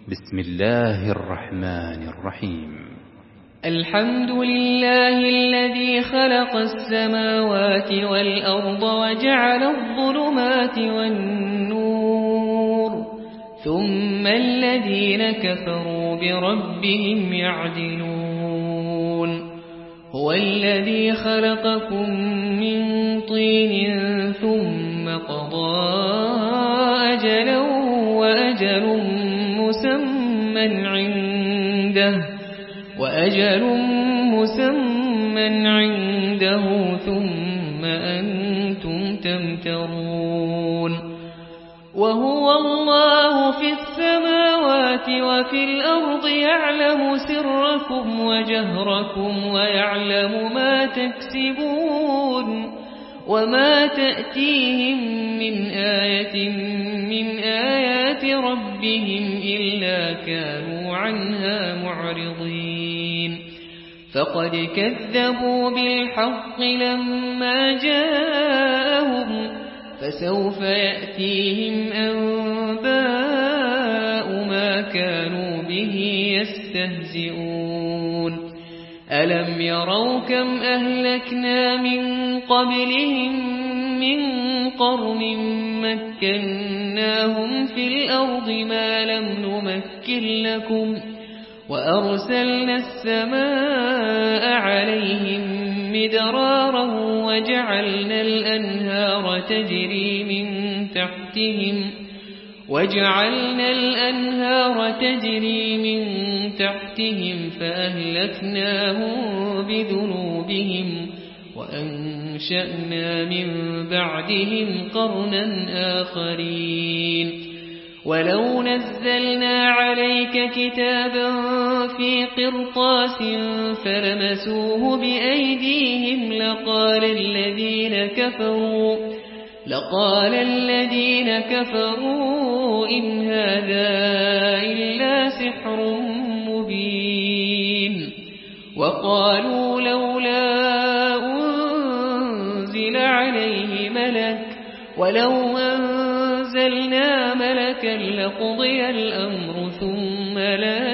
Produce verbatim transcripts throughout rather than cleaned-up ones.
بسم الله الرحمن الرحيم. الحمد لله الذي خلق السماوات والأرض وجعل الظلمات والنور ثم الذين كفروا بربهم يعدلون. هو الذي خلقكم من طين ثم قضى أجلا وأجل مسمى عنده وأجل مسمى عنده ثم أنتم تمترون. وهو الله في السماوات وفي الأرض يعلم سركم وجهركم ويعلم ما تكسبون وما تأتيهم من آية من آيات ربهم إلا كانوا عنها معرضين. فقد كذبوا بالحق لما جاءهم فسوف يأتيهم أنباء ما كانوا به يستهزئون. ألم يروا كم أهلكنا من قبلهم من قرن مكناهم في الأرض ما لم نمكن لكم وأرسلنا السماء عليهم مدرارا وجعلنا الأنهار تجري من تحتهم وجعلنا الأنهار تجري من تحتهم فأهلكناهم بذنوبهم وأنشأنا من بعدهم قرنا آخرين. ولو نزلنا عليك كتابا في قرطاس فلمسوه بأيديهم لقال الذين كفروا لقال الذين كفروا إن هذا إلا سحر مبين. وقالوا لولا أنزل عليه ملك ولو أنزلنا ملكا لقضي الأمر ثم لا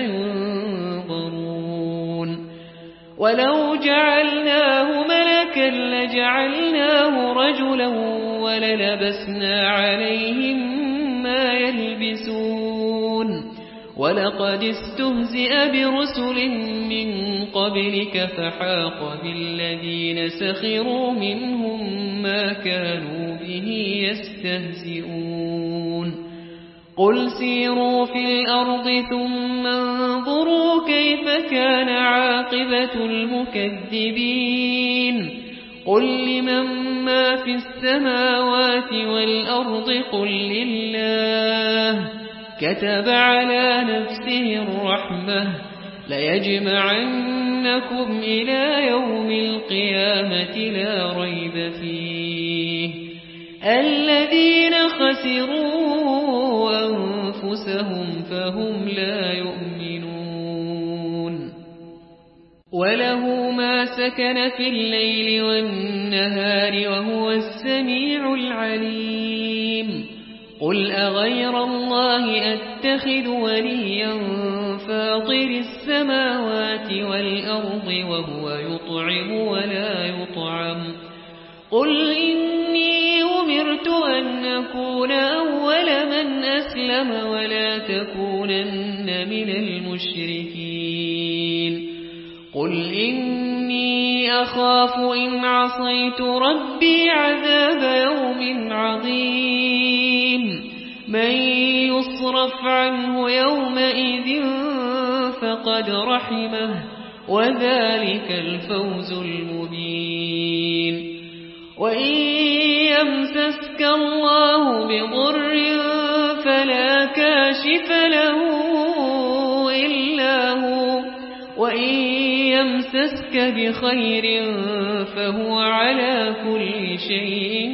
ينظرون. ولو جعلناه ملكا لجعلناه رجلا وللبسنا عليهم ما يلبسون. ولقد استهزئ برسل من قبلك فحاق بالذين سخروا منهم ما كانوا به يستهزئون. قل سيروا في الأرض ثم انظروا كيف كان عاقبة المكذبين. قل لمن ما في السماوات والأرض قل لله كتب على نفسه الرحمة ليجمعنكم إلى يوم القيامة لا ريب فيه الذين خسروا أنفسهم فهم لا يؤمنون. وله ما سكن في الليل والنهار وهو السميع العليم. قل أغير الله أتخذ وليا فاطر السماوات والأرض وهو يطعم ولا يطعم. قل إني أمرت أن أكون أول من أسلم ولا تكونن من المشركين. قل إني أخاف إن عصيت ربي عذاب يوم عظيم. من يصرف عنه يومئذ فقد رحمه وذلك الفوز المبين. وإن يمسسك الله بضر فلا كاشف له إلا هو وإن يمسسك بخير فهو على كل شيء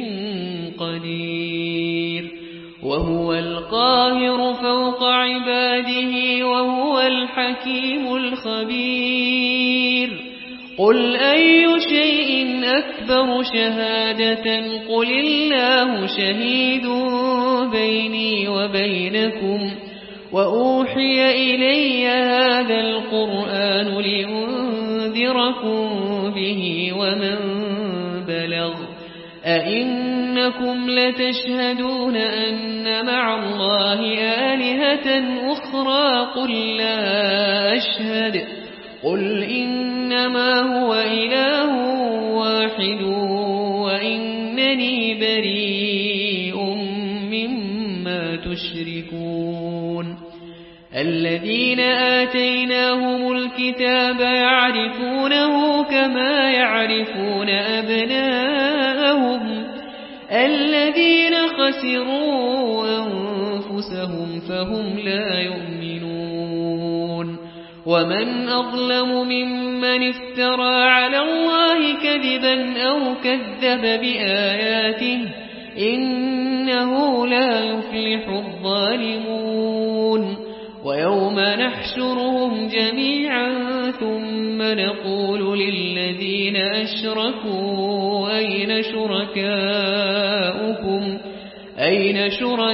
قدير. وهو القاهر فوق عباده وهو الحكيم الخبير. قل أي شيء أكبر شهادة قل الله شهيد بيني وبينكم وأوحي إلي هذا القرآن لأنذركم به ومن بلغ أئنكم لتشهدون أن مع الله آلهة أخرى قل لا أشهد قل إنما هو إله واحد وإنني بريء مما تشركون الذين آتيناهم الكتاب يعرفونه كما يعرفون أبناءهم الذين خسروا أنفسهم فهم لا يؤمنون ومن أظلم ممن افترى على الله كذبا أو كذب بآياته إنه لا يفلح الظالمون ويوم نحشرهم جميعا ثم نقول للذين أشركوا أين شركاؤكم أين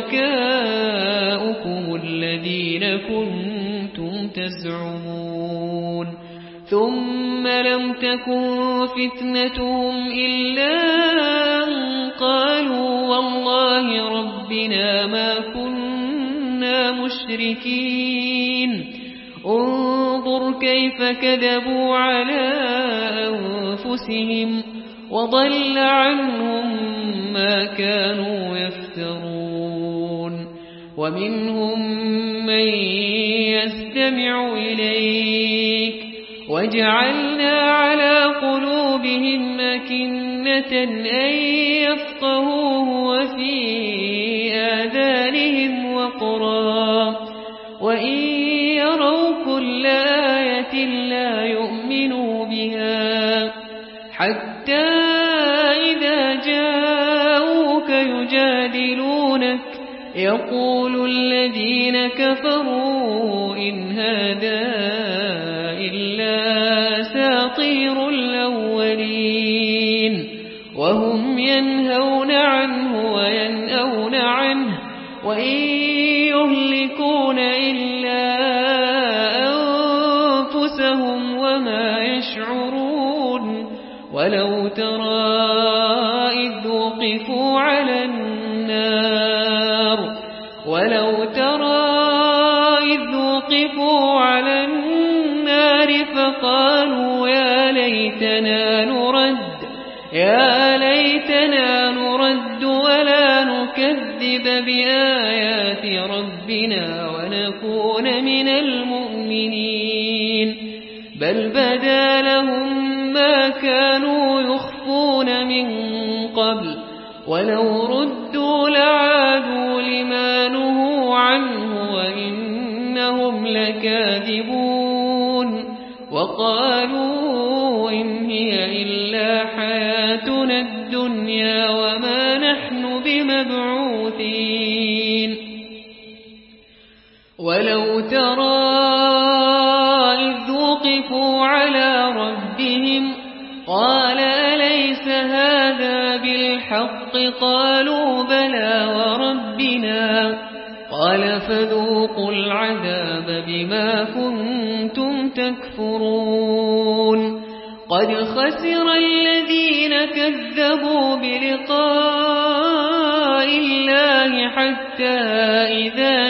شركاؤكم الذين كنتم تزعمون ثم لم تكن فتنتهم إلا أن قالوا والله ربنا ما كنا مشركين انظر كيف كذبوا على أنفسهم وضل عنهم ما كانوا يفترون ومنهم من يستمع إليك وجعلنا على قلوبهم أكنة أن يفقهوه وفي آذانهم وقرا وإن يروا كل آية لا يؤمنوا بها حتى إذا جاءوك يجادلونك يقول الذين كفروا إن هذا إلا أساطير الأولين وهم ينهون عنه وينأون عنه وإن يهلكون إلا أنفسهم وما يشعرون ولو ترى إذ وقفوا على النار ولو ترى إذ وقفوا على النار فقالوا يا ليتنا نرد يا ليتنا نرد ولا نكذب بآيات ربنا ونكون من المؤمنين بل بدا لهم ما كانوا يخفون من قبل ولو ردوا لعادوا لما نهوا عنه وإنهم لكاذبون وقالوا إن هي إلا حياتنا الدنيا وما نحن بمبعوثين ولو ترى إذ وقفوا على ربهم قال أليس هذا بالحق قالوا بلى وربنا قال فذوقوا العذاب بما كنتم تكفرون قد خسر الذين كذبوا بلقاء الله حتى إذا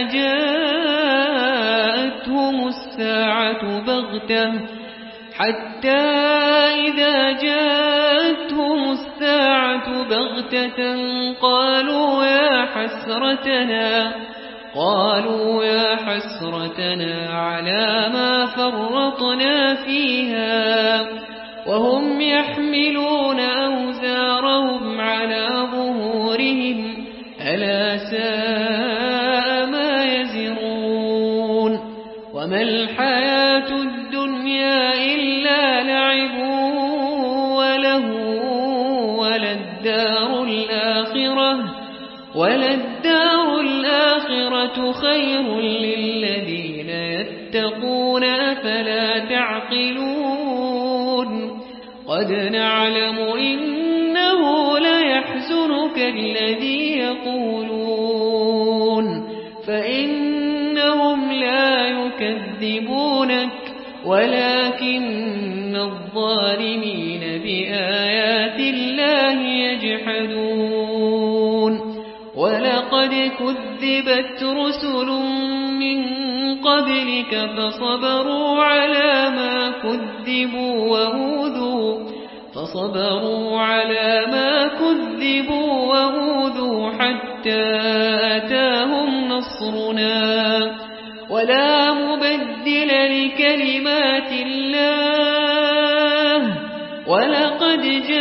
جاءتهم الساعة بغتة حتى إذا جاءتهم الساعة بغتة قالوا يا حسرتنا قالوا يا حسرتنا على ما فرطنا فيها وهم يحملون أوزارهم على ظهورهم ألا ساء ما يزرون وما الحياة الدنيا إلا لعب وله وللدار الآخرة وللدار الآخرة خير للذين يتقون أفلا تعقلون قد نعلم إنه ليحزنك الذي يقولون فإنهم يكذبونك ولكن الظالمين بآيات الله يجحدون ولقد كذبت رسل من قبلك فصبروا على ما كذبوا وأوذوا فصبروا على ما كذبوا وأوذوا حتى أتاهم نصرنا ولا مبدل لكلمات الله ولقد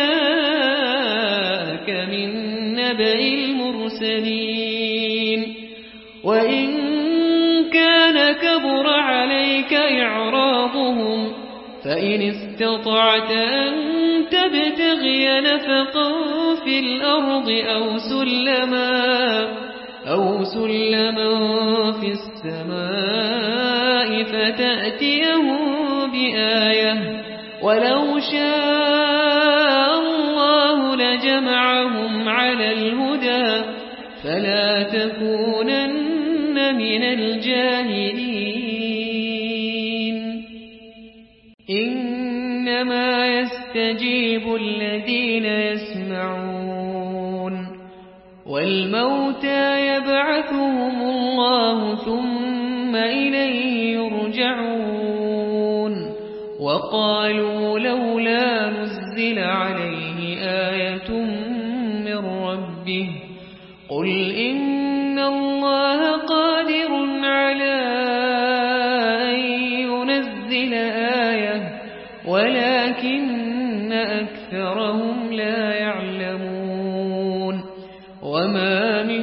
جاءك من نبأ المرسلين وإن كان كبر عليك إعراضهم فإن استطعت أن تبتغي نفقا في الأرض أو سلما أو سلما في السماء فتأتيهم بآية ولو شاء الله لجمعهم على الهدى فلا تكونن من الجاهلين إنما يستجيب الذين يسمعون والموتى يبعثهم الله ثم إليه يرجعون وقالوا لولا نزل عليه آية من ربه قل إن الله قادر على أن ينزل آية ولكن أكثرهم لا يعلمون وما من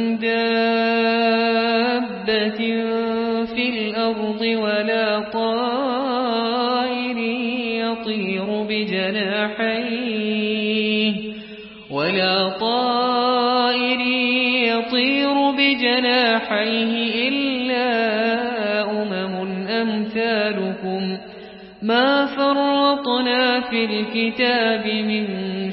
دابة في الأرض ولا طائر يطير بجناحيه ولا طائر يطير بجناحيه إلا أمم أمثالكم ما فرطنا في الكتاب من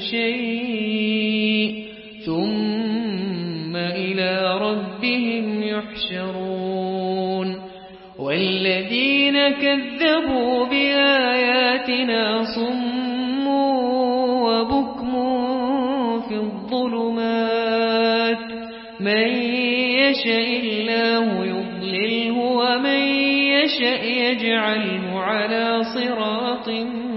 شيء ثم إلى ربهم يحشرون والذين كذبوا بآياتنا صم وبكم في الظلمات من يشاء الله يضلله ومن يشاء يجعله على صراط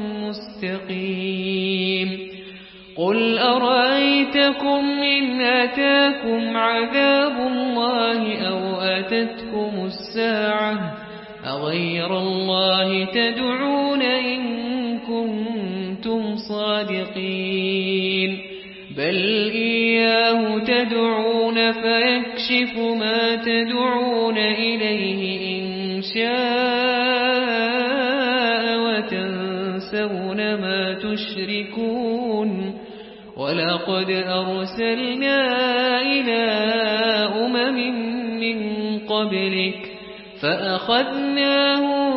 مستقيم قل أرأيتكم إن أتاكم عذاب الله أو أتتكم الساعة أغير الله تدعون إن كنتم صادقين بل إياه تدعون فيكشف ما تدعون إليه إن شاء وتنسون ما تشركون ولقد أرسلنا إلى أمم من قبلك فأخذناهم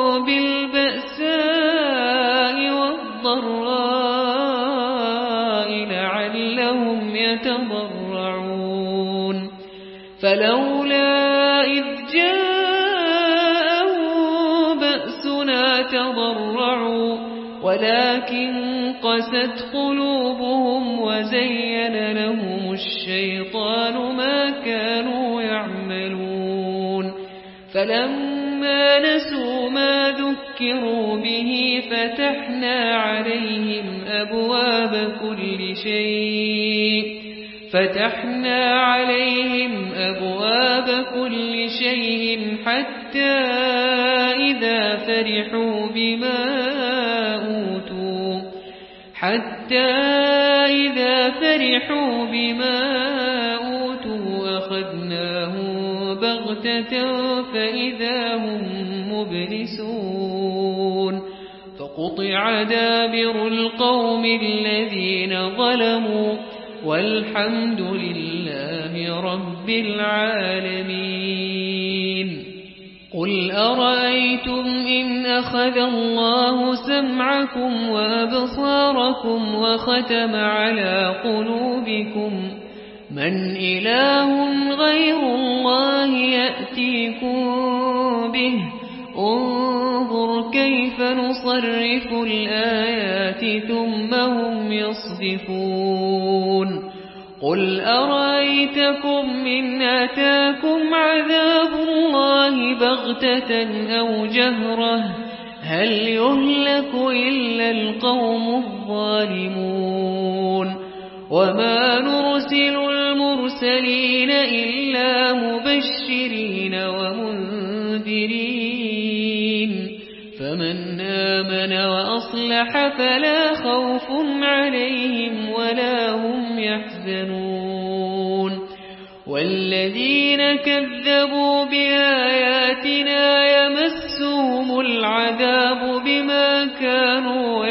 بالبأساء والضراء لعلهم يتضرعون فلولا إذ جاءهم بأسنا تضرعوا ولكن قست قلوبهم وزين لهم الشيطان ما كانوا يعملون فلما نسوا ما ذكروا به فتحنا عليهم أبواب كل شيء فتحنا عليهم أبواب كل شيء حتى إذا فرحوا بما أوتوا حتى إذا فرحوا بما أوتوا أخذناهم بغتة فإذا هم مبلسون فقطع دابر القوم الذين ظلموا والحمد لله رب العالمين قل أرأيتم إن أخذ الله سمعكم وأبصاركم وختم على قلوبكم من إله غير الله يأتيكم به انظر كيف نصرف الآيات ثم هم يصدفون قل أرأيتكم إن أتاكم عذاب الله بغتة أو جهرة هل يهلك إلا القوم الظالمون وما نرسل المرسلين إلا مبشرين ومنذرين فمن آمن وأصلح فلا خوف عليهم ولا هم يحزنون والذين كذبوا بآياتنا يمسهم العذاب بما كانوا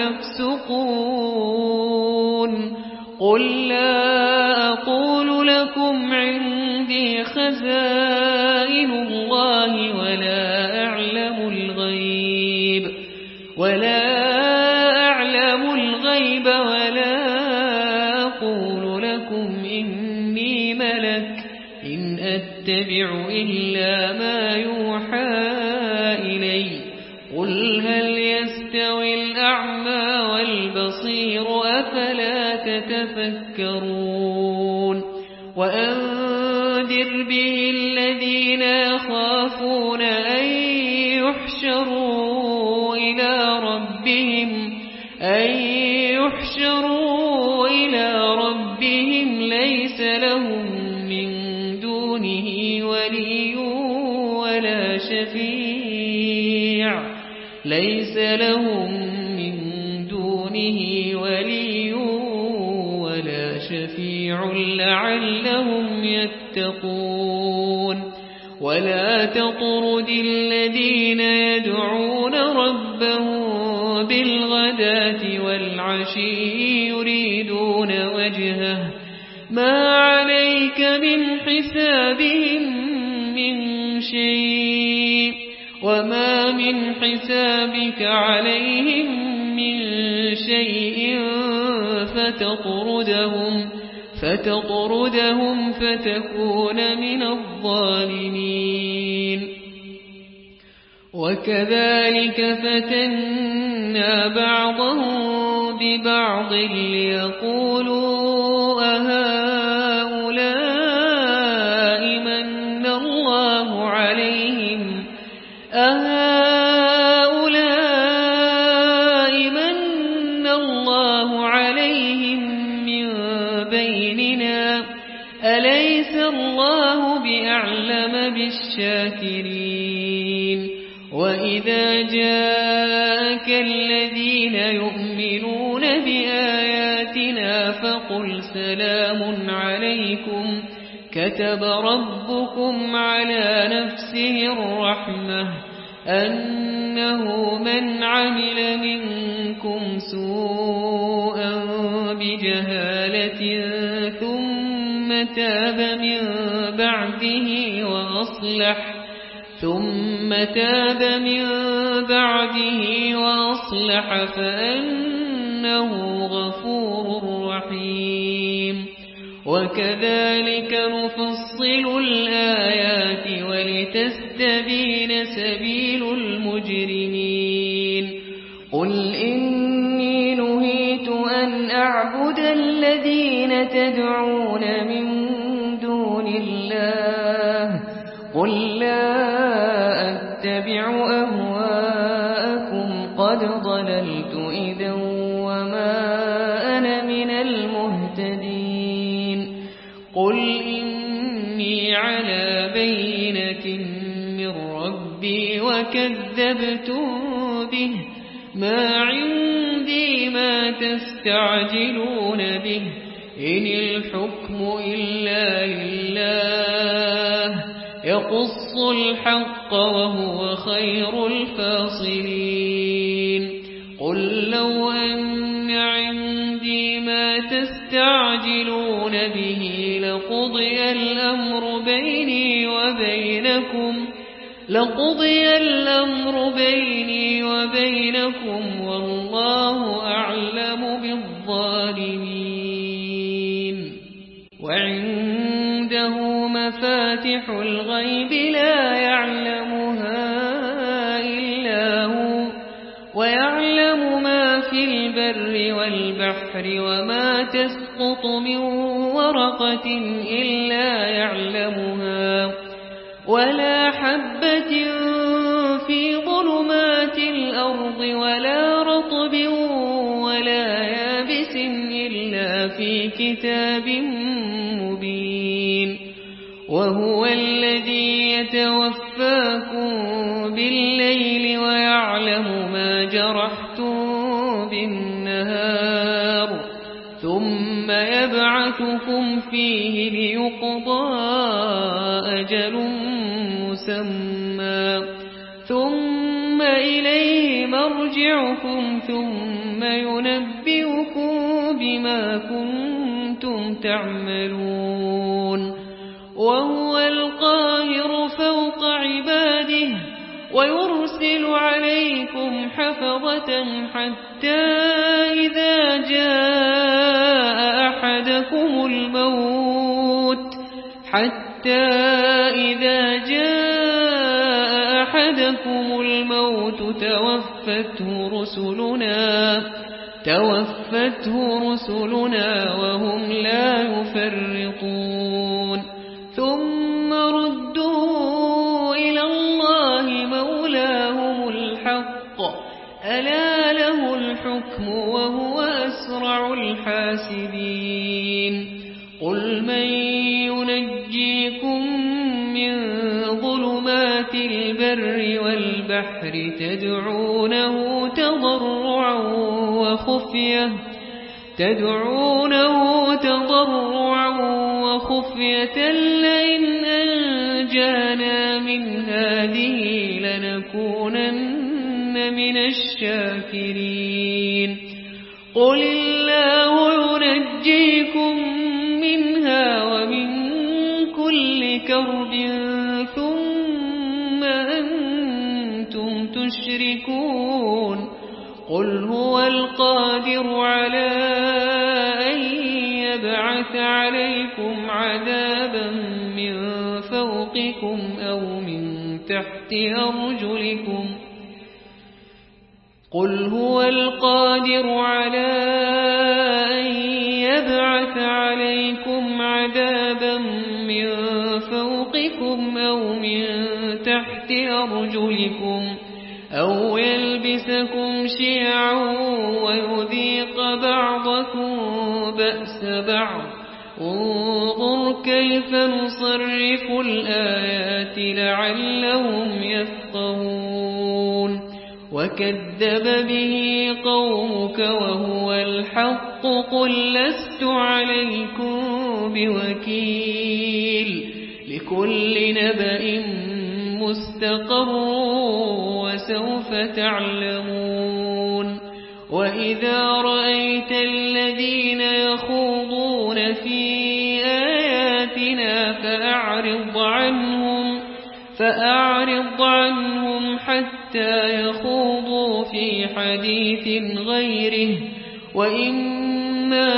يفسقون قل لا أقول لكم عندي خزائن الله ولا أعلم الغيب ولا أعلم الغيب ولا أقول لكم إني ملك إن أتبع إلا ما يوحى إلي قل هل يستوي الأعمى والبصير أفلا تتفكرون وأنذر به الذين يخافون أن يحشروا إلى ربهم أن يحشروا إلى ربهم ليس لهم من دونه ولي ولا شفيع ليس لهم من دونه ولي ولا شفيع لعلهم يتقون ولا تطرد الذين يدعون ربهم بالغداة والعشي يريدون وجهه ما عليك من حسابهم من شيء وما من حسابك عليهم من شيء فتطردهم فتطردهم فتكون من الظالمين وكذلك فتنا بعضهم ببعض ليقولوا أهؤلاء من الله عليهم أهؤلاء من الله عليهم من بيننا أليس الله بأعلم بالشاكرين وإذا جاءك الذين يؤمنون بآياتنا فقل سلام عليكم كتب ربكم على نفسه الرحمة أنه من عمل منكم سوءا بجهالة ثم تاب من بعده وأصلح ثم تاب من بعده وأصلح فأنه غفور رحيم وكذلك نفصل الآيات ولتستبين سبيل المجرمين قل إني نهيت أن أعبد الذين تدعون من دون الله قل لا أتبع أهواءكم قد ضللت إذا وما أنا من المهتدين قل إني على بينة من ربي وكذبتم به ما عندي ما تستعجلون به إن الحكم إلا لله يقص الحق وهو خير الفاصلين قل لو أن عندي ما تستعجلون به لقضي الأمر بيني وبينكم لقضي الأمر بيني وبينكم والله أعلم بالظالمين وعنده مفاتح الغيب لا يعلمها البر والبحر وما تسقط من ورقة إلا يعلمها ولا حبة في ظلمات الأرض ولا رطب ولا يابس إلا في كتاب مبين وهو الذي يتوفاكم بالليل ويعلم ما جرحتم بالنهار ثم يبعثكم فيه ليقضى أجل مسمى ثم إليه مرجعكم ثم ينبئكم بما كنتم تعملون وهو القاهر فوق عباده ويرسل عليكم حفظة حتى إذا جاء أحدكم الموت حتى إذا جاء أحدكم الموت توفته رسلنا توفته رسلنا وهم لا يفرطون ثم ردوا إلى الله مولاهم الحق ألا له الحكم وهو أسرع الحاسبين قل من ينجيكم من ظلمات البر والبحر تدعونه تضرعا وخفية تدعونه تضرعا وخفية لئن أنجانا من هذه لنكونن من الشاكرين قل الله ينجيكم منها ومن كل كرب ثم أنتم تشركون قل هو القادر على أن يبعث عليكم عذابا من فوقكم أو من تحت أرجلكم قل هو القادر على أن يبعث عليكم عذابا من فوقكم أو من تحت أرجلكم أو يلبسكم شيعا ويذيق بعضكم بأس بعض انظر كيف نصرف الآيات لعلهم يفقهون وكذب به قومك وهو الحق قل لست عليكم بوكيل لكل نبأ مستقر وسوف تعلمون وإذا رأيت الذين يخوضون في آياتنا فأعرض عنهم فأعرض عنهم حتى يخوضوا في حديث غيره وإما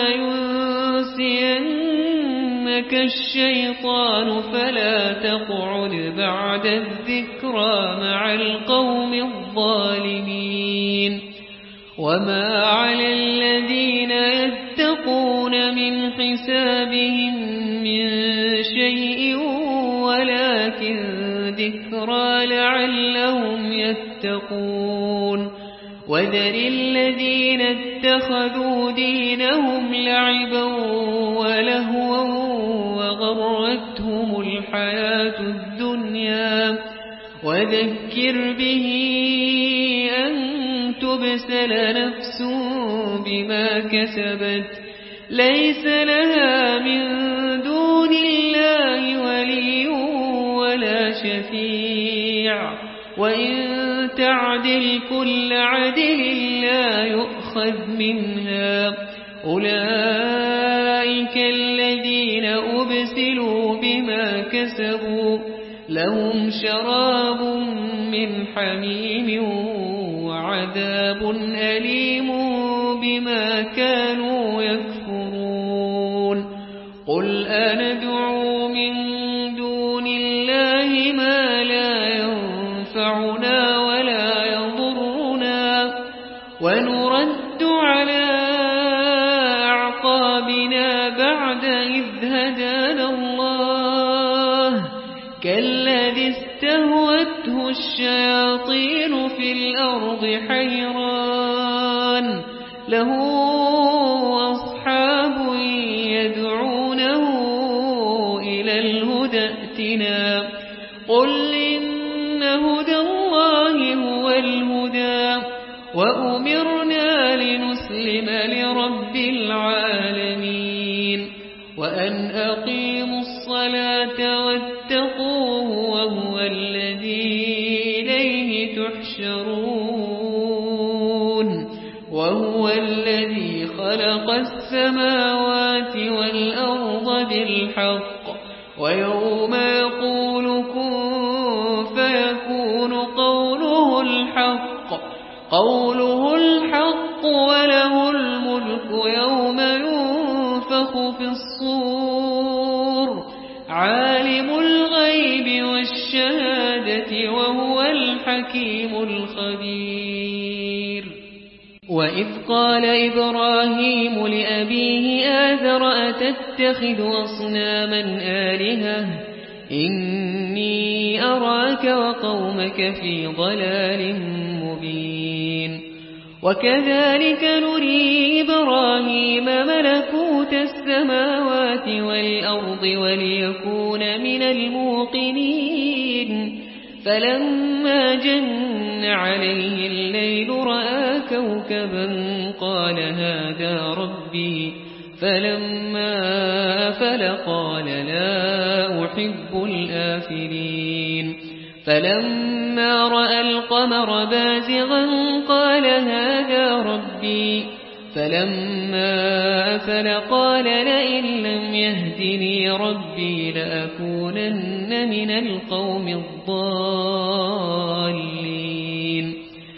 ينسينك الشيطان فلا تقعد بعد الذكرى مع القوم الظالمين وما على الذين يتقون من حسابهم من شيء ولكن ذكرى لعلهم يتقون وذر الذين اتخذوا دينهم لعبا ولهوا وغرتهم الحياة الدنيا وذكر به أن تبسل نفس بما كسبت ليس لها من دون الله ولي ولا شفيع وإن تعدل كل عدل لا يؤخذ منها أولئك الذين أبسلوا بما كسبوا لهم شراب من حميم وعذاب أليم بما كانوا يكفرون قل أندعو من دون الله ما لا ينفعنا ولا يضرنا ونرد على الشياطين في الأرض حيران له أصحاب يدعونه إلى الهدى ائتنا قل إن هدى الله هو الهدى وأمرنا لنسلم لرب العالمين وأن أقيموا الصلاة واتقوه وهو الذي إليه تحشرون وهو الذي خلق السماوات والأرض بالحق ويوم يقول كن فيكون قوله الحق قوله الحق وله الملك يوم ينفخ في الصور عالم الغيب والشهادة وهو الحكيم الخبير وإذ قال إبراهيم لأبيه آذر أتتخذ أصناما آلهة إني أراك وقومك في ضلال مبين وكذلك نري إبراهيم ملكوت السماوات والأرض وليكون من الموقنين فلما جن عليه الليل رأى كوكبا قال هذا ربي فلما أفل قال لا أحب الآفلين فلما رأى القمر بازغا قال هذا ربي فلما أفل قال لئن لم يهدني ربي لأكونن من القوم الضالين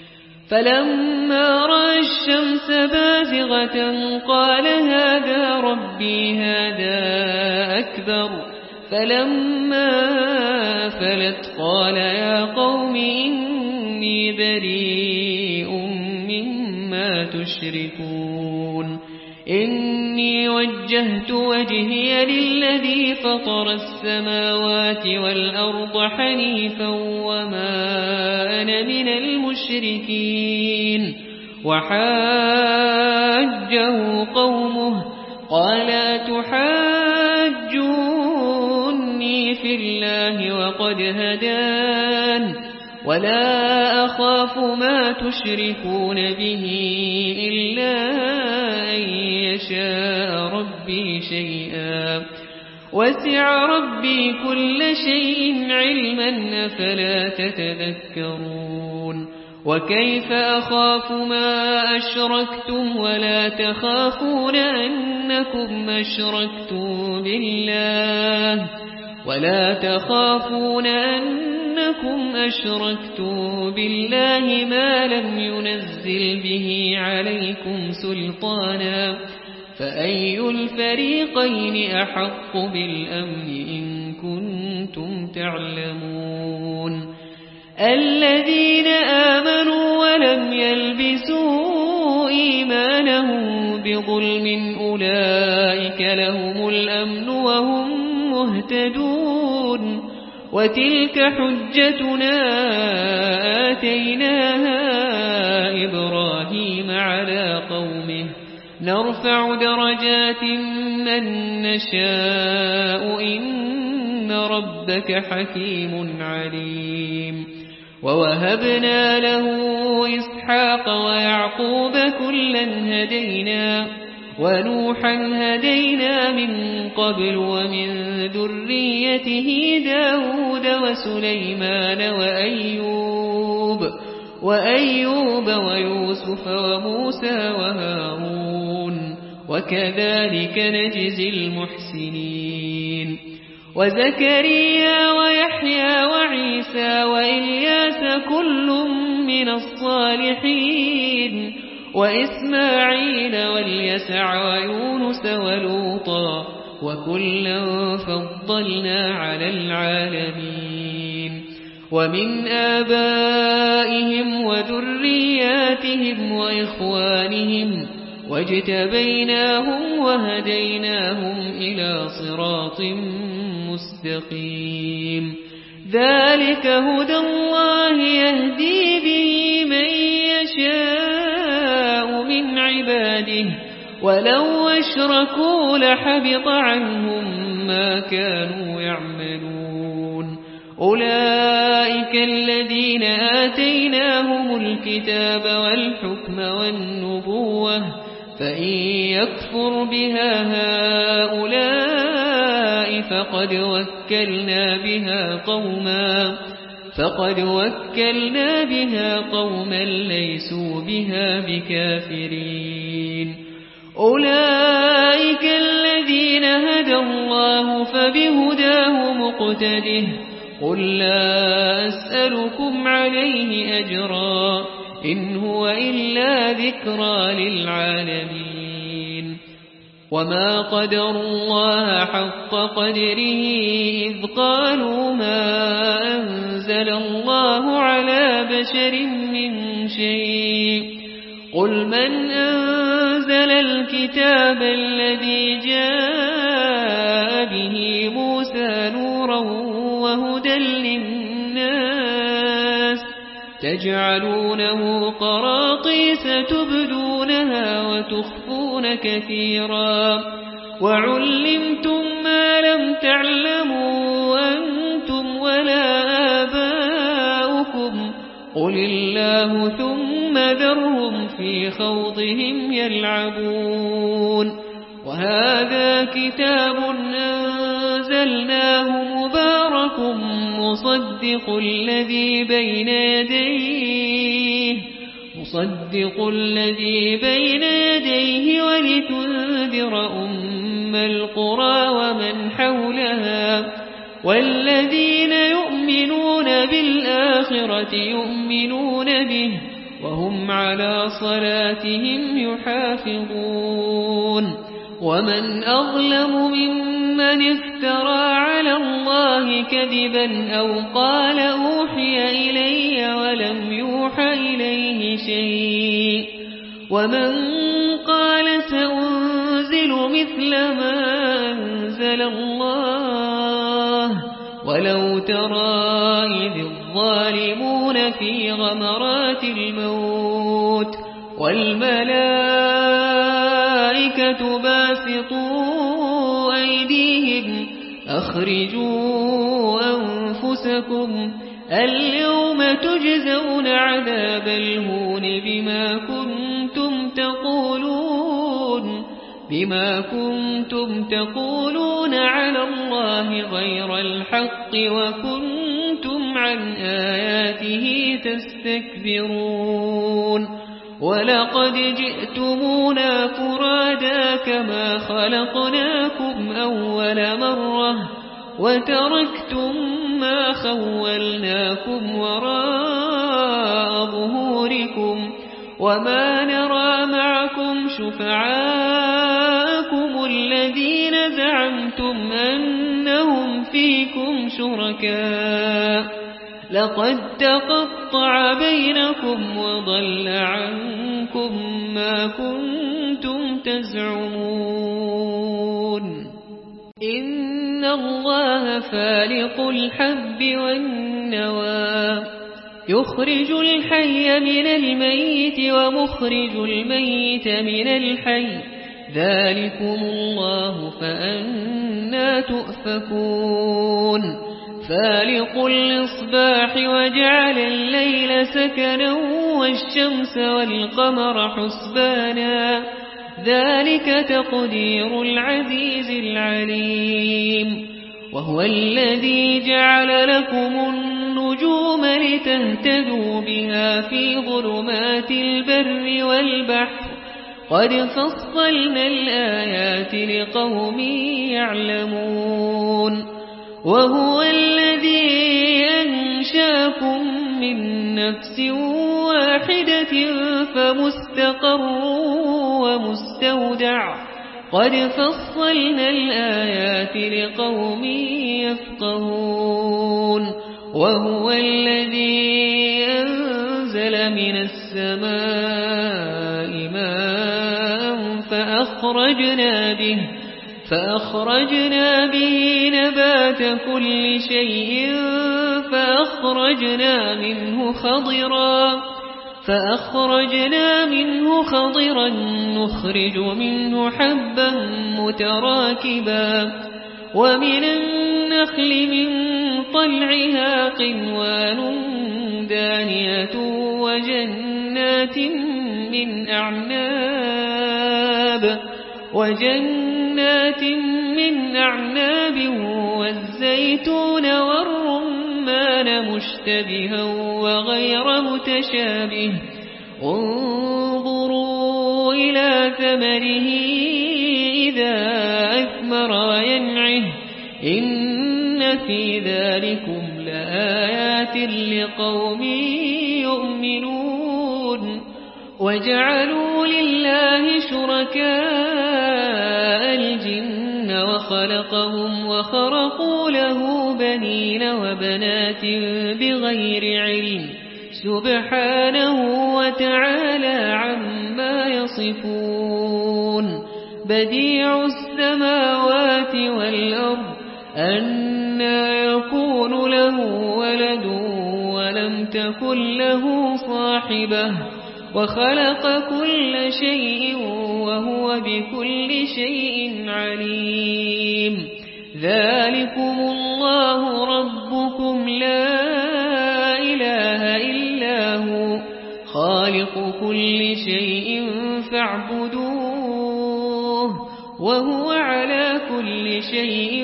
فلما رأى الشمس بازغة قال هذا ربي هذا أكبر فلما أفلت قال يا قوم إني بريء مما تشركون إني وجهت وجهي للذي فطر السماوات والأرض حنيفا وما أنا من المشركين وحاجه قومه قال أتحاجوني في الله وقد هدان ولا أخاف ما تشركون به إلا أن يشاء ربي شيئا وسع ربي كل شيء علما أفلا تتذكرون وكيف أخاف ما أشركتم ولا تخافون أنكم أشركتم بالله ولا تخافون أنكم أشركتم بالله ما لم ينزل به عليكم سلطانا فأي الفريقين أحق بالأمن إن كنتم تعلمون الذين آمنوا ولم يلبسوا إيمانهم بظلم أولئك لهم الأمن وهم مهتدون وتلك حجتنا آتيناها إبراهيم على قومه نرفع درجات من نشاء إن ربك حكيم عليم ووهبنا له إسحاق ويعقوب كلا هدينا ونوحا هدينا من قبل ومن ذريته داود وسليمان وأيوب وأيوب ويوسف وموسى وهارون وكذلك نجزي المحسنين وزكريا ويحيى وعيسى وإلياس كل من الصالحين وإسماعيل واليسع ويونس ولوطا وكلا فضلنا على العالمين ومن آبائهم وذرياتهم وإخوانهم واجتبيناهم وهديناهم إلى صراط مستقيم ذلك هدى الله يهدي به من يشاء من عباده ولو أشركوا لحبط عنهم ما كانوا يعملون أولئك الذين آتيناهم الكتاب والحكم والنبوة فإن يكفر بها هؤلاء فقد وكلنا بها قوما فقد وكلنا بها قوما ليسوا بها بكافرين أولئك الذين هدى الله فبهداه مقتده قل لا أسألكم عليه أجرا إن هو إلا ذكرى للعالمين وما قدر الله حق قدره إذ قالوا ما أنزل الله على بشر من شيء قل من أنزل الكتاب الذي جاء به موسى نورا وهدى للناس تجعلونه قراطيس تبدونها وتخفون كثيرا وعلمتم ما لم تعلموا أنتم ولا آباؤكم قل الله ثم ذرهم في خوضهم يلعبون وهذا كتاب أنزلناه مبارك مصدق الذي بين يديه مصدق الذي بين يديه ولتنذر أم القرى ومن حولها والذين يؤمنون بالآخرة يؤمنون به وهم على صلاتهم يحافظون ومن أظلم ممن افترى على الله كذبا أو قال أوحي إلي ولم يوحى إليه شيء ومن قال سأنزل مثل ما أنزل الله ولو ترى إذ الظالمون في غمرات الموت والملائكة باسطوا أيديهم أخرجوا أنفسكم اليوم تجزون عذاب الهون بما كنتم تقولون بما كنتم تقولون على الله غير الحق وكنتم عن آياته تستكبرون ولقد جئتمونا فرادا كما خلقناكم أول مرة وتركتم ما خولناكم وراء ظهوركم وما نرى معكم شفعاءكم الذين زعمتم أنهم فيكم شركاء لقد تقطع بينكم وضل عنكم ما كنتم تزعمون إن الله فالق الحب والنوى يخرج الحي من الميت ومخرج الميت من الحي ذلكم الله فأنى تؤفكون فالق الإصباح وجعل الليل سكنا والشمس والقمر حسبانا ذلك تقدير العزيز العليم وهو الذي جعل لكم النجوم لتهتدوا بها في ظلمات البر والبحر قد فصلنا الآيات لقوم يعلمون وهو الذي أنشاكم من نفس واحدة فمستقر ومستودع قد فصلنا الآيات لقوم يفقهون وهو الذي أنزل من السماء ماء فأخرجنا به فأخرجنا به نبات كل شيء فأخرجنا منه خضرا فأخرجنا منه خضرا نخرج منه حبا متراكبا ومن النخل من طلعها قنوان دانية وجنات من أعناب وجنات من أعناب والزيتون والرمان مشتبها وغير متشابه انظروا إلى ثمره إذا أثمر وينعه إن في ذلكم لآيات لقوم يؤمنون وجعلوا لله شركاء الجن وخلقهم وخرقوا له بنين وبنات بغير علم سبحانه وتعالى عما يصفون بديع السماوات والأرض أنى يكون له ولد ولم تكن له صاحبة وخلق كل شيء وهو بكل شيء عليم ذلكم الله ربكم لا إله إلا هو خالق كل شيء فاعبدوه وهو على كل شيء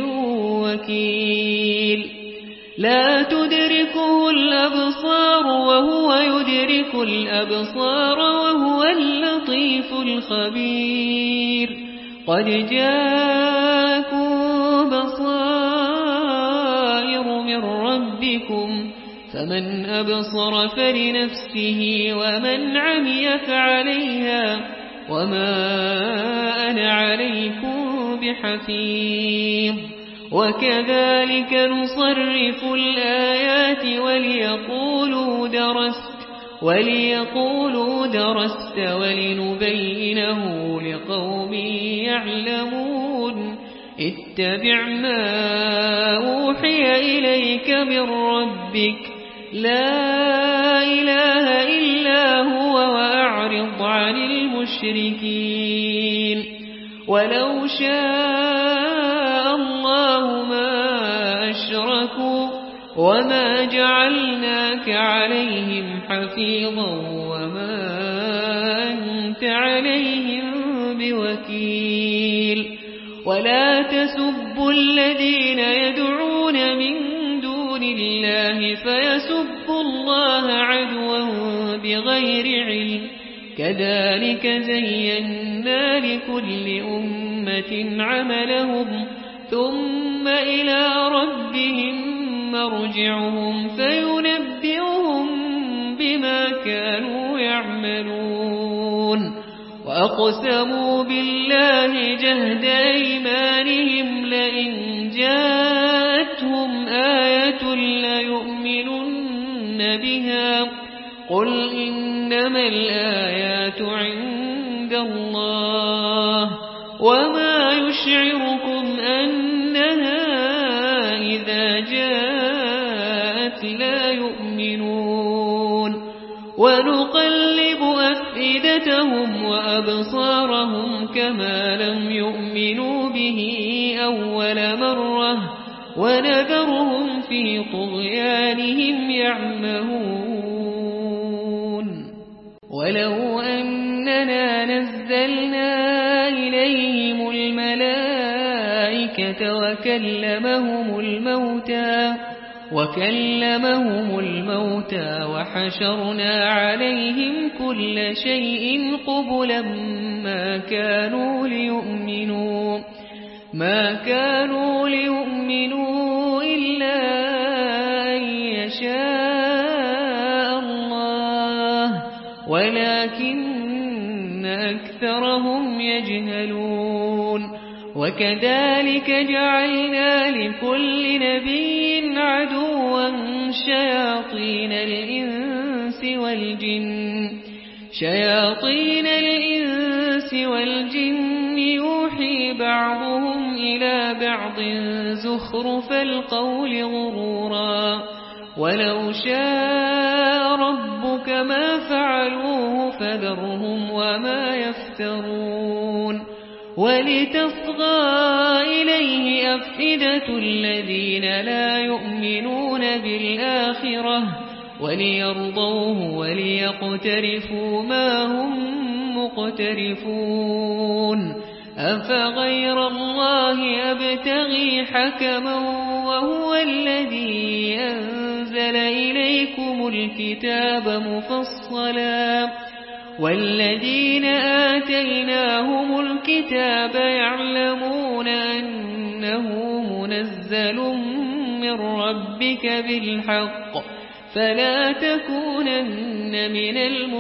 وكيل لا تدركه الأبصار وهو يدرك الأبصار وهو اللطيف الخبير قد جاءكم بصائر من ربكم فمن أبصر فلنفسه ومن عمي فعليها وما أنا عليكم بحفيظ وكذلك نصرف الآيات وليقولوا درست وليقولوا درست ولنبينه لقوم يعلمون اتبع ما أوحي إليك من ربك لا إله إلا هو وأعرض عن المشركين ولو شاء الله ما أشركوا وما جعلناك عليهم حفيظا وما أنت عليهم بوكيل ولا تسبوا الذين يدعون من دون الله فيسبوا الله عدوا بغير علم كذلك زينا لكل أمة عملهم ثم إلى ربهم مرجعهم فينبئهم بما كانوا يعملون وأقسموا بالله جهد أيمانهم لئن جاءتهم آية ليؤمنن بها قل إنما الآيات عند الله وما يشعركم أنها إذا جاءت لا يؤمنون ونقلب أفئدتهم وأبصارهم كما لم يؤمنوا به أول مرة ونذرهم في طغيانهم يعمهون ولو أننا نزلنا إليهم الملائكة وكلمهم الموتى وكلمهم الموتى وحشرنا عليهم كل شيء قبلا ما كانوا ليؤمنوا ما كانوا ليؤمنوا إلا أن يشاء الله ولكن أكثرهم يجهلون وكذلك جعلنا لكل نبي عدوا شياطين الإنس والجن شياطين الإنس والجن يوحي بعضهم ببعض زخرف القول غرورا ولو شاء ربك ما فعلوه فذرهم وما يفترون ولتصغى إليه أفئدة الذين لا يؤمنون بالآخرة وليرضوه وليقترفوا ما هم مقترفون أفغير الله أبتغي حكما وهو الذي أنزل إليكم الكتاب مفصلا والذين آتيناهم الكتاب يعلمون أنه منزل من ربك بالحق فلا تكونن من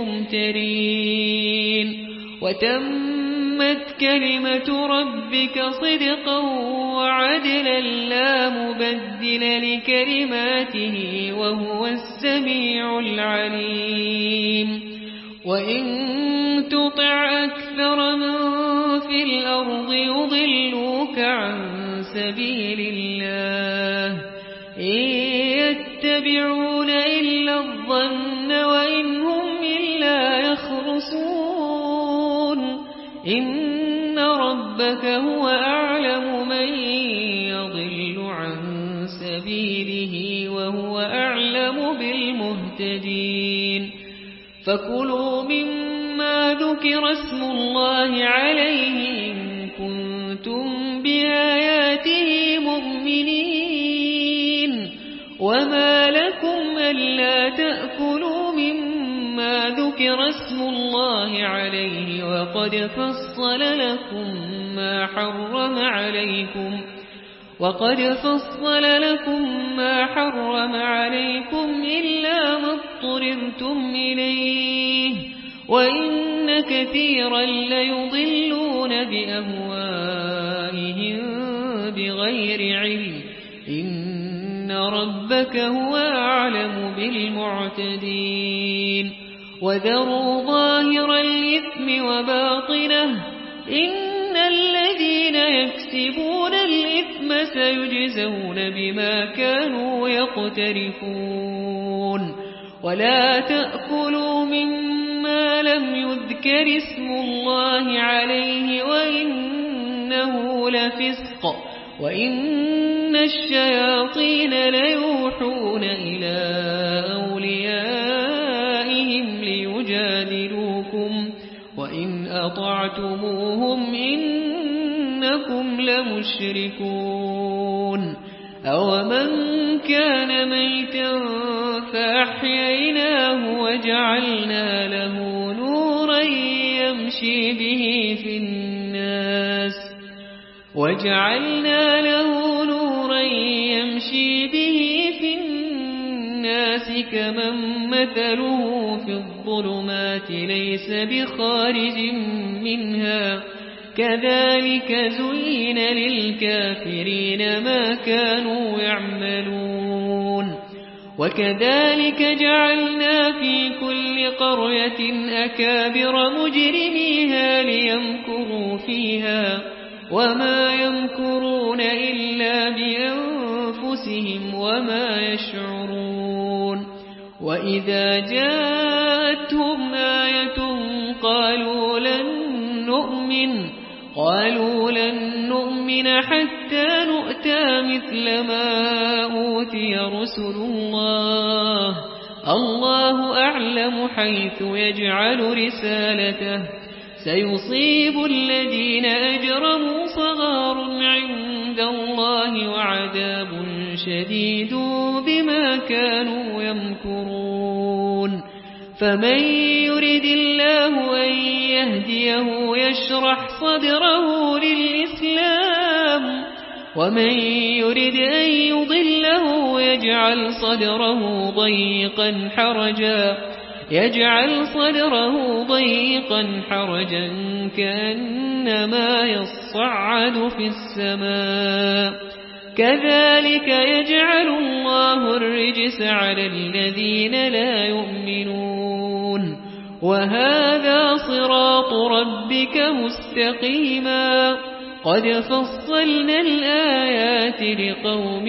الممترين وتمت كلمة ربك صدقا وعدلا لا مبدل لكلماته وهو السميع العليم وإن تطع أكثر من في الأرض يضلوك عن سبيل الله إن يتبعون إلا الظن وإن هم إلا يخرصون إن ربك هو أعلم من يضل عن سبيله وهو أعلم بالمهتدين فكلوا مما ذكر اسم الله عليه إن كنتم بآياته مؤمنين وما لكم ألا تأكلوا مما ذكر اسم الله عليه وقد فصل لكم ما حرم عليكم وقد فصل لكم ما حرم عليكم إلا ما اضطررتم إليه وإن كثيرا ليضلون بأهوائهم بغير علم إن ربك هو أعلم بالمعتدين وذروا ظاهر الإثم وباطنه إن الذين يكسبون الإثم سيجزون بما كانوا يقترفون ولا تأكلوا مما لم يذكر اسم الله عليه وإنه لفسق وإن الشياطين ليوحون إلى أوليائهم ليجادلوكم وإن أطعتموهم إنكم لمشركون أومن كان ميتا فأحييناه وجعلنا له نورا يمشي به في الناس وجعلنا له نورا يمشي به في الناس كمن مثله في الظلمات ليس بخارج منها كذلك زين للكافرين ما كانوا يعملون وكذلك جعلنا في كل قرية أكابر مجرميها ليمكروا فيها وما يمكرون إلا بأنفسهم وما يشعرون وإذا جاءتهم آية قالوا لن نؤمن قالوا لن نؤمن حتى نؤتى مثل ما أوتي رسل الله الله أعلم حيث يجعل رسالته سيصيب الذين أجرموا صغار عند الله وعذاب شديد بما كانوا يمكرون فمن يرد الله أن يهديه يشرح صدره للإسلام ومن يرد أن يضله يجعل صدره ضيقا حرجا يجعل صدره ضيقا حرجا كأنما يصعد في السماء كذلك يجعل الله الرجس على الذين لا يؤمنون وهذا صراط ربك مستقيما قد فصلنا الآيات لقوم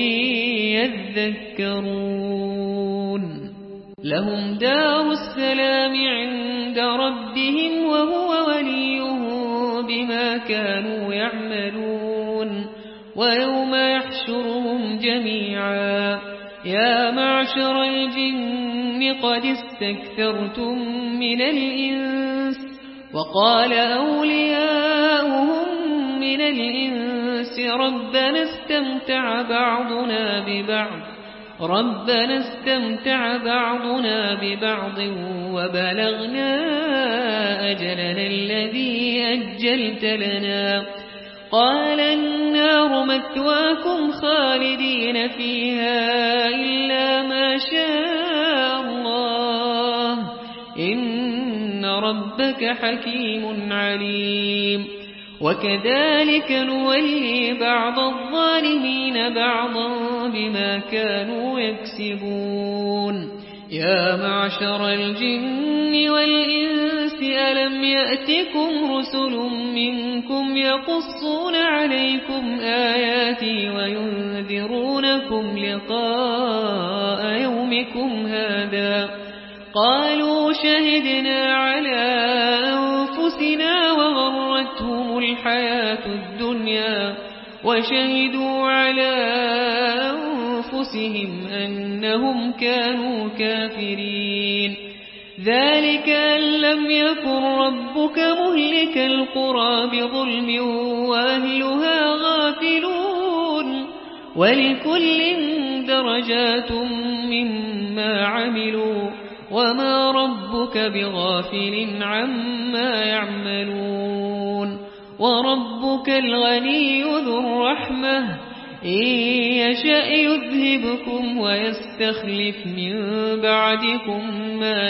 يذكرون لهم دار السلام عند ربهم وهو وليهم بما كانوا يعملون ويوم يحشرهم جميعا يا معشر الجن قد استكثرتم من الإنس وقال أولياؤهم من الإنس ربنا استمتع بعضنا ببعض ربنا استمتع بعضنا ببعض وبلغنا أجلنا الذي أجلت لنا قال النار مثواكم خالدين فيها إلا ما شاء الله إن ربك حكيم عليم وكذلك نولي بعض الظالمين بعضا بما كانوا يكسبون يا معشر الجن والإنس ألم يأتكم رسل منكم يقصون عليكم آياتي وينذرونكم لقاء يومكم هذا قالوا شهدنا على أنفسنا وغرتهم الحياة الدنيا وشهدوا على أنفسهم أنهم كانوا كافرين ذلك أن لم يكن ربك مهلك القرى بظلم وأهلها غافلون ولكل درجات مما عملوا وما ربك بغافل عما يعملون وربك الغني ذو الرحمة إن يشأ يذهبكم ويستخلف من بعدكم ما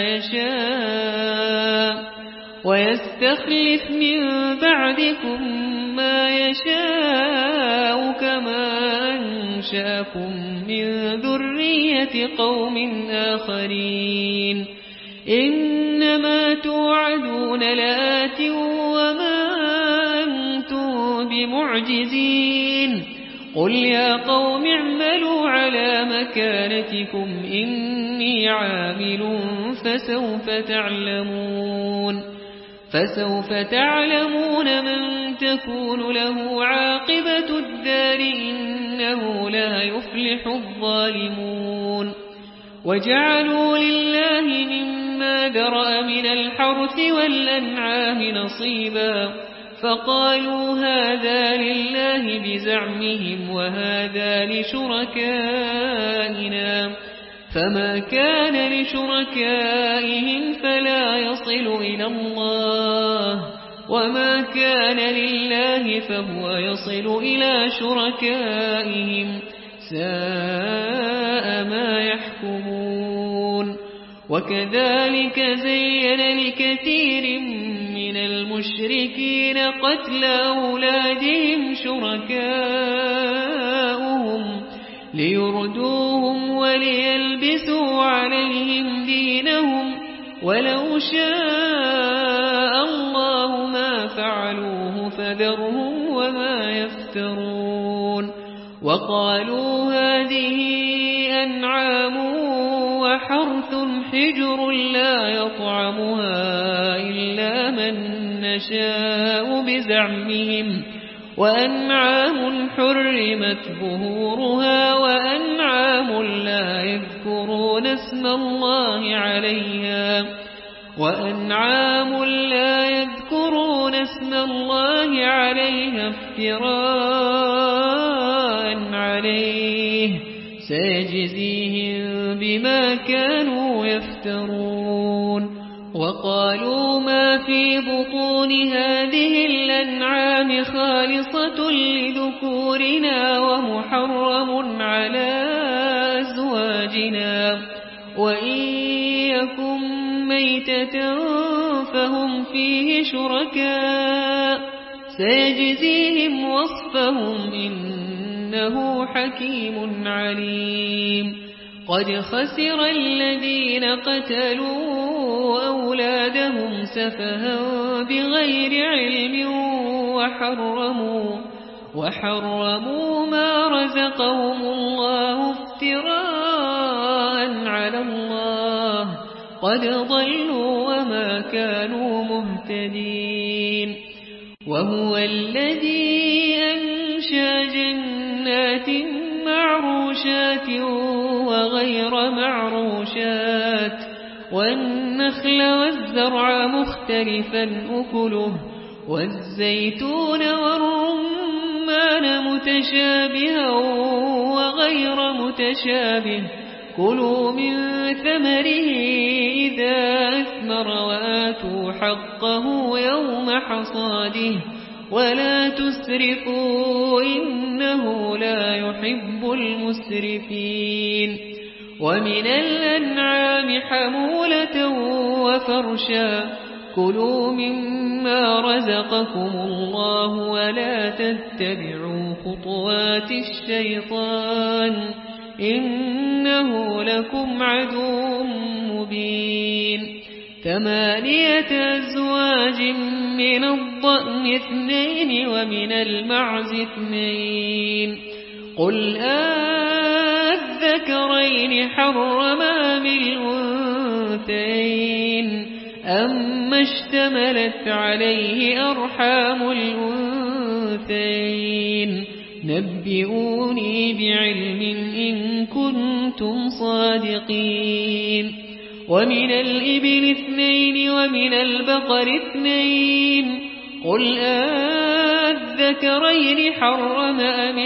يشاء ويستخلف من بعدكم ما يشاء كما أنشأكم من ذرية قوم آخرين إنما توعدون لآت وما أنتم بمعجزين قل يا قوم اعملوا على مكانتكم إني عامل فسوف تعلمون فسوف تعلمون من تكون له عاقبة الدار إنه لا يفلح الظالمون وجعلوا لله مما ذرأ من الحرث والأنعام نصيبا فقالوا هذا لله بزعمهم وهذا لشركائنا فما كان لشركائهم فلا يصل إلى الله وما كان لله فهو يصل إلى شركائهم ساء ما يحكمون وكذلك زين لكثير من المشركين قتل أولادهم شركاؤهم ليردوهم وليلبسوا عليهم دينهم ولو شاء الله ما فعلوه فذرهم وما يفترون وقالوا هذه أنعام وحرث حجر لا يطعمها إلا من نشاء بزعمهم وأنعام حرمت ظهورها وأنعام لا يذكرون اسم الله عليها وأنعام لا يذكرون اسم الله عليها افتراء عليه سيجزيهم بما كانوا يفترون وقالوا ما في بطون هذه الأنعام خالصة لذكورنا ومحرم على أزواجنا وإن يكن ميتة فهم فيه شركاء سيجزيهم وصفهم إنه حكيم عليم قد خسر الذين قتلوا أولادهم سفها بغير علم وحرموا وحرموا ما رزقهم الله افتراء على الله قد ضلوا وما كانوا مهتدين. وهو الذي أنشأ جنات معروشات وغير معروشات والنخل والزرع مختلفا أكله والزيتون والرمان متشابها وغير متشابه كلوا من ثمره إذا أثمر وآتوا حقه يوم حصاده ولا تسرفوا إنه لا يحب المسرفين. ومن الأنعام حمولة وفرشا كلوا مما رزقكم الله ولا تتبعوا خطوات الشيطان إنه لكم عدو مبين. ثمانية أزواج من الضأن اثنين ومن المعز اثنين قل أذكرين حرم أم الأنثيين أما اشتملت عليه أرحام الأنثيين نبئوني بعلم إن كنتم صادقين. ومن الإبل اثنين ومن البقر اثنين قل أذكرين حرم أم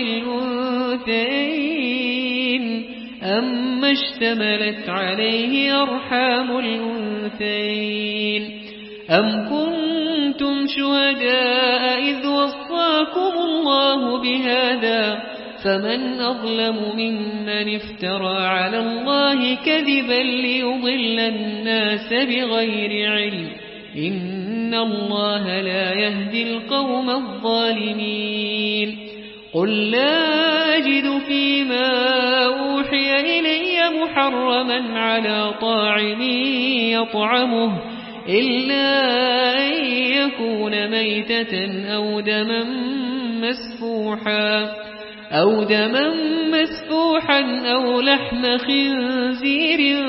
الأنثيين أما اشتملت عليه أرحام الأنثيين أم كنتم شهداء إذ وصاكم الله بهذا فمن أظلم ممن افترى على الله كذبا ليضل الناس بغير علم إن الله لا يهدي القوم الظالمين. قل لا أجد فيما أوحي إلي محرما على طاعم يطعمه إلا أن يكون ميتة أو دما مسفوحا أو دما مسفوحا أو لحم خنزير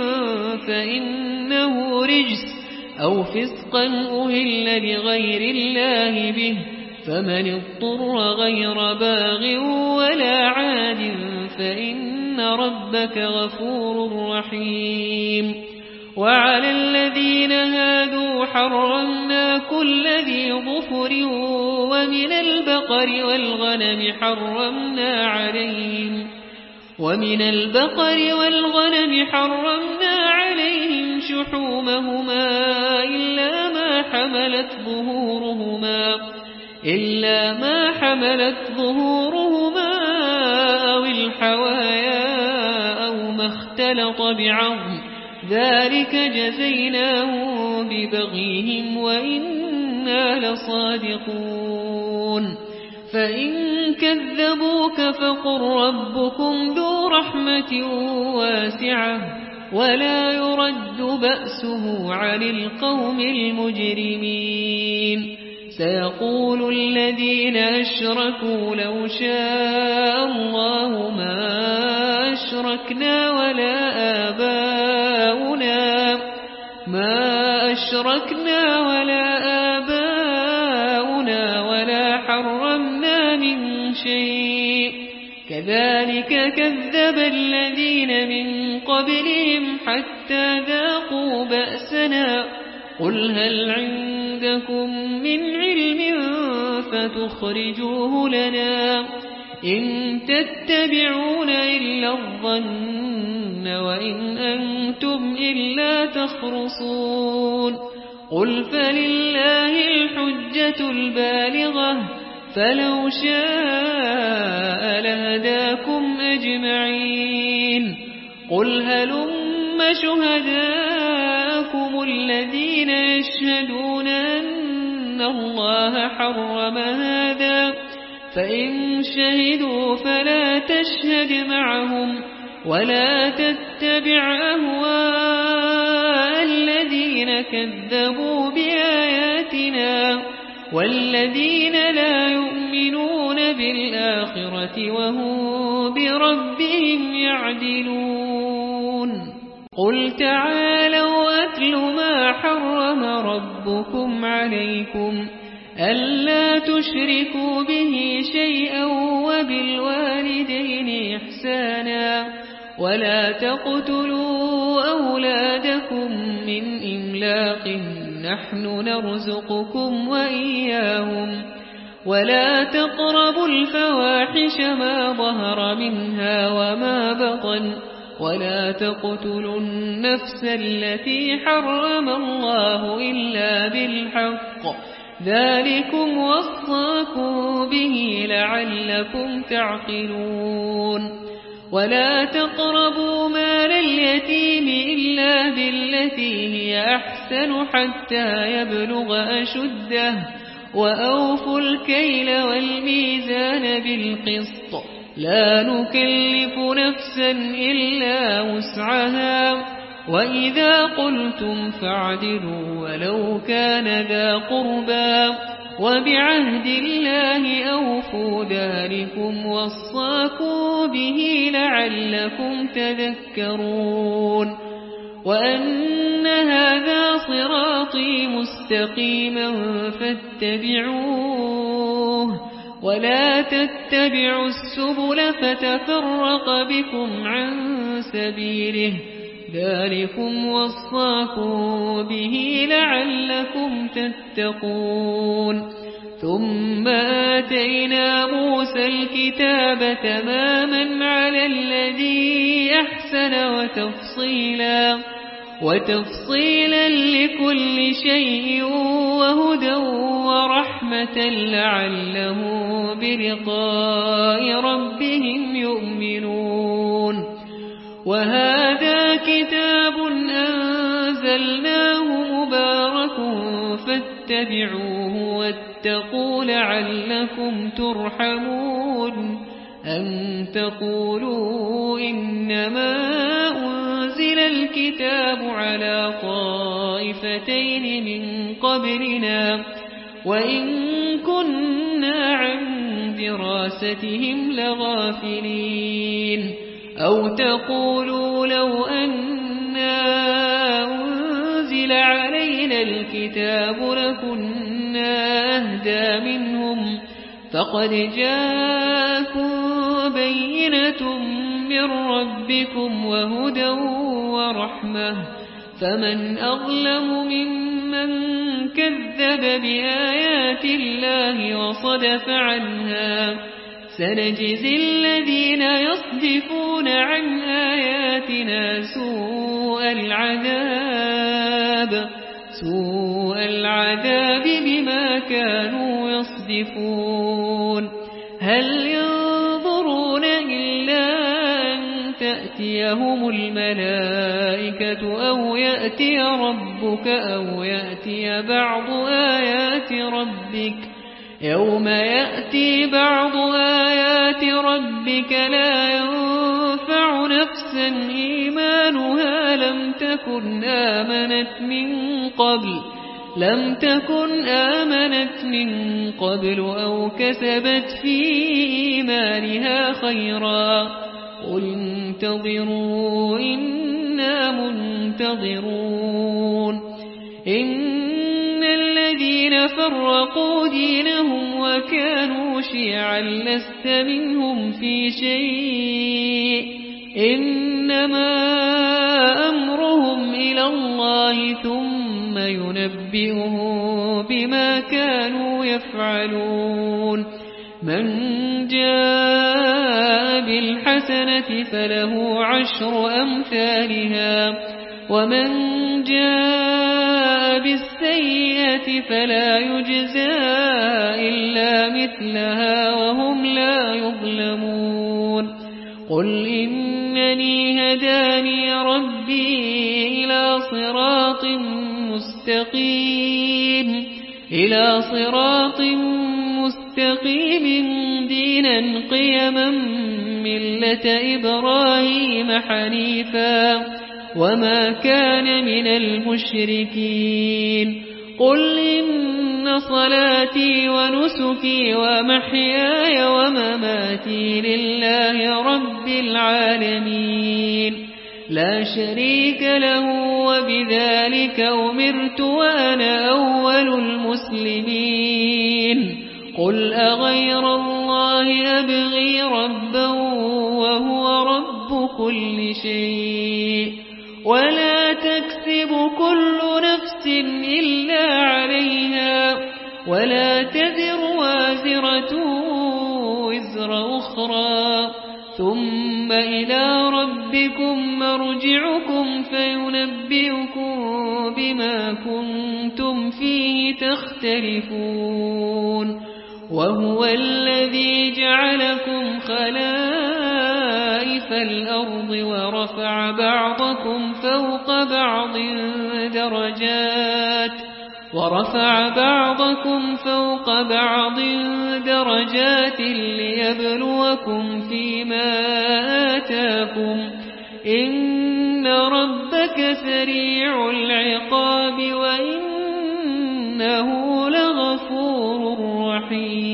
فإنه رجس أو فسقا أهل لغير الله به فمن اضطر غير باغ ولا عاد فإن ربك غفور رحيم. وعلى الذين هادوا حرمنا كل ذي ظفر ومن البقر والغنم حرمنا عليهم ومن البقر والغنم حرمنا عليهم شحومهما إلا ما حملت ظهورهما إلا ما حملت ظهورهما أو الحوايا أو ما اختلط بعظم ذلك جزيناهم ببغيهم وإنا لصادقون. فإن كذبوك فقل ربكم ذو رحمة واسعة ولا يرد بأسه عن القوم المجرمين. سيقول الذين أشركوا لو شاء الله ما أشركنا ولا آباؤنا ما أشركنا ولا آباؤنا ولا حرمنا من شيء كذلك كذب الذين من قبلهم حتى ذاقوا بأسنا قل هل عندكم من علم فتخرجوه لنا إن تتبعون إلا الظن وإن أنتم إلا تخرصون. قل فلله الحجة البالغة فلو شاء لهداكم أجمعين. قل هلم شهداءكم الذين يشهدون أن الله حرم هذا فإن شهدوا فلا تشهد معهم ولا تتبع أهواء الذين كذبوا بآياتنا والذين لا يؤمنون بالآخرة وهم بربهم يعدلون قل تعالوا أتل ما حرم ربكم عليكم ألا تشركوا به شيئا وبالوالدين إحسانا ولا تقتلوا أولادكم من إملاق نحن نرزقكم وإياهم ولا تقربوا الفواحش ما ظهر منها وما بطن ولا تقتلوا النفس التي حرم الله إلا بالحق ذلكم وصاكم به لعلكم تعقلون ولا تقربوا مال اليتيم إلا بالتي هي أحسن حتى يبلغ أشده وأوفوا الكيل والميزان بالقسط لا نكلف نفسا إلا وسعها وإذا قلتم فاعدلوا ولو كان ذا قربى وبعهد الله أوفوا ذلكم وصاكم به لعلكم تذكرون وأن هذا صراطي مستقيما فاتبعوه ولا تتبعوا السبل فتفرق بكم عن سبيله ذلكم وصاكم به لعلكم تتقون ثم آتينا موسى الكتاب تماما على الذي أحسن وتفصيلا وتفصيلا لكل شيء وهدى ورحمة لعلهم بلقاء ربهم يؤمنون وهذا كتاب أنزلناه مبارك فاتبعوه واتقوا لعلكم ترحمون أن تقولوا إنما أنزل الكتاب على طائفتين من قبلنا وإن كنا عن دراستهم لغافلين أو تقولوا لو أنا أنزل علينا الكتاب لكنا أهدى منهم فقد جاءكم بينة من ربكم وهدى ورحمة فمن أظلم ممن كذب بآيات الله وصدف عنها سنجزي الذين يصدفون عن آياتنا سوء العذاب سوء العذاب بما كانوا يصدفون هل ينظرون إلا أن تأتيهم الملائكة أو يأتي ربك أو يأتي بعض آيات ربك يوم يأتي بعض آيات ربك لا ينفع نفسا إيمانها لم تكن آمنت من قبل لم تكن آمنت من قبل أو كسبت في إيمانها خيرا قل انتظروا إنا منتظرون إن الذين فرقوا دينهم وكانوا شيعا لست منهم في شيء إنما أمرهم إلى الله ثم ينبئهم بما كانوا يفعلون من جاء بالحسنة فله عشر أمثالها ومن جاء بالسيئة فلا يجزى إلا مثلها وهم لا يظلمون قل إنني هداني ربي إلى صراط مستقيم إلى صراط مستقيم دينا قيما ملة إبراهيم حنيفا وما كان من المشركين قل إن صلاتي ونسكي ومحياي ومماتي لله رب العالمين لا شريك له وبذلك أمرت وأنا أول المسلمين قل أغير الله أبغي ربا وهو رب كل شيء ولا تكسب كل نفس إلا عليها ولا تذر وازرة وزر أخرى ثم إلى ربكم مرجعكم فينبئكم بما كنتم فيه تختلفون وهو الذي جعلكم خلائف الأرض ورفع بعضكم فوق بعض درجات ورفع بعضكم فوق بعض درجات ليبلوكم فيما آتاكم إن ربك سريع العقاب وإنه لغفور رحيم